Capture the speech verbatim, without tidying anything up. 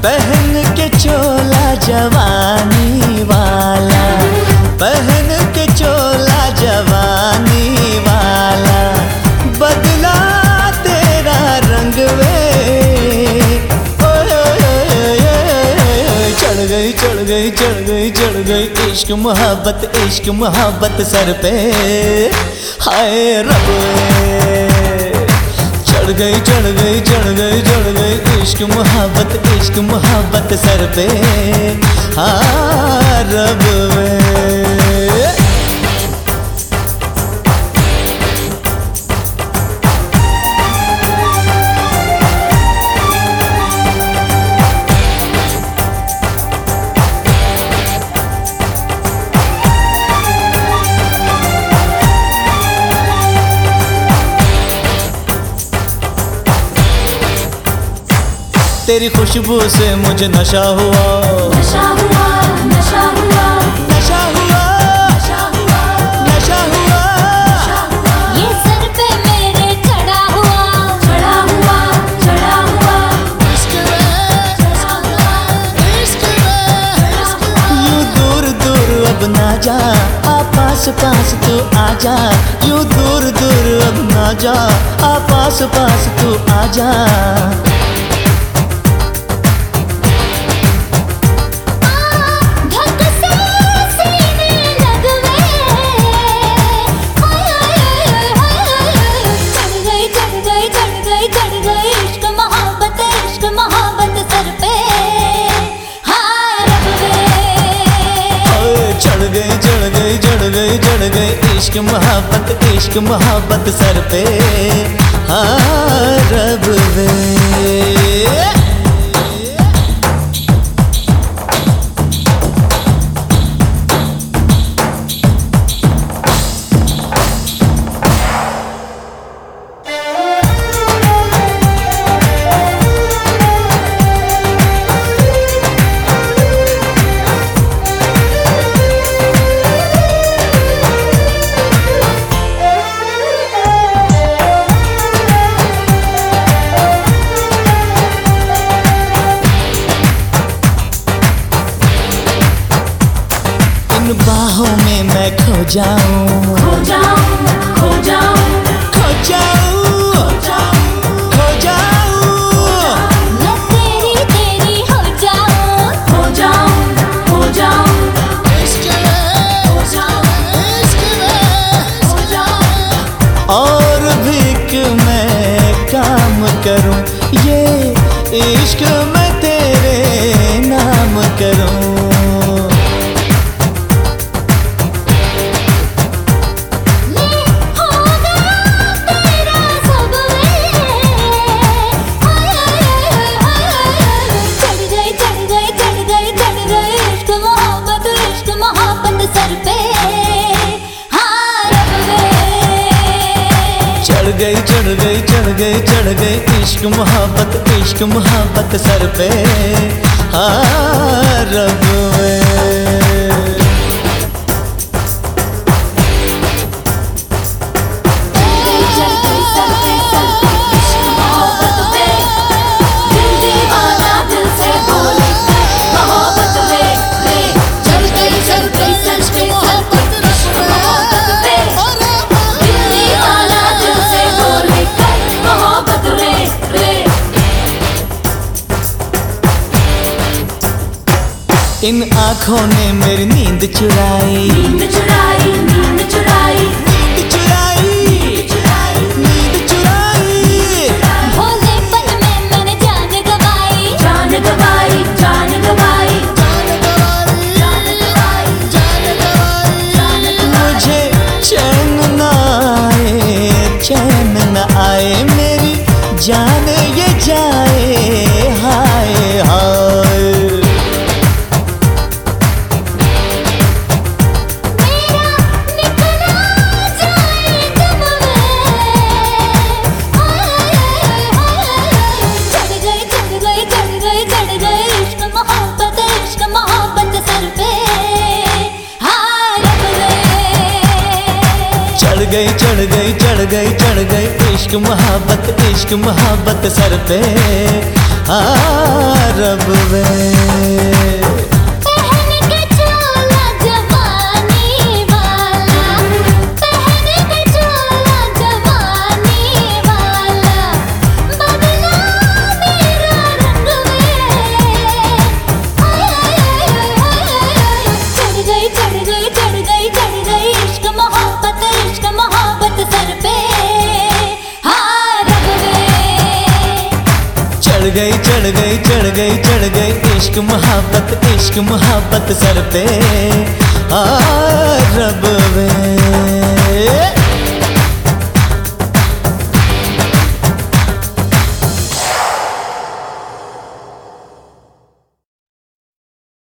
पहन के चोला जवानी वाला, पहन के चोला जवानी वाला, बदला तेरा रंग वे। चढ़ गई चढ़ गई चढ़ गई चढ़ गई इश्क मोहब्बत, इश्क मोहब्बत सर पे, हाय रब चढ़ गई चढ़ गई चढ़ गई चढ़ गई इश्क मोहब्बत, इश्क मोहब्बत सर पे, हाँ रब तेरी खुशबू से मुझे नशा हुआ, नशा हुआ, नशा हुआ, नशा हुआ, नशा हुआ, नशा हुआ, नशा हुआ। ये सर पे मेरे चढ़ा हुआ, चढ़ा हुआ, चढ़ा हुआ, इश्क में, चढ़ा हुआ, इश्क में। यूं दूर दूर अब ना जा, आ पास पास तू आ जा, यूं दूर दूर अब ना जा, आ पास पास तू आ जा। चढ़ गई चढ़ गई चढ़ गई चढ़ गई इश्क मोहब्बत, इश्क मोहब्बत सर पे, हाँ रब वे। बाहों में मैं खो जाऊं, खो जाऊं, खो जाऊं, खो जाऊं, खो जाऊं, मैं तेरी तेरी हो जाऊं, हो जाऊं, हो जाऊं, इश्क में, हो जाऊं, इश्क में, हो जाऊं। और भी कि मैं काम करूं, ये इश्क मैं तेरे नाम करूं। चढ़ गई चढ़ गई चढ़ गई चढ़ गई इश्क मोहब्बत, इश्क मोहब्बत सर पे, हाँ रब इन आँखों ने मेरी नींद चुराई, नींद चुराई, नींद चुराई, नींद चुराई, नींद चुराई। भोले पल में मैंने जान गवाई, जान गवाई, जान गवाई, जान गवाई, जान गवाई, जान गवाई। जान गवाई। मुझे चैन न आए, चैन न आए, मेरी जान ये जाए, हाय हाय। चढ़ गई चढ़ गई चढ़ गई चढ़ गई इश्क मोहब्बत, इश्क मोहब्बत सर पे, आ रब वे। पहन के चोला जवानी वाला, पहन के चोला जवानी वाला, बदला मेरा रंग वे। हाय हाय हाय हाय, चढ़ गई चढ़ गई चढ़ गई चढ़ गई इश्क मोहब्बत इश्क मोहब्बत सर पे। हाँ रब वे। चढ़ गई चढ़ गई चढ़ गई चढ़ गई इश्क मोहब्बत इश्क मोहब्बत सर पे आ रब वे।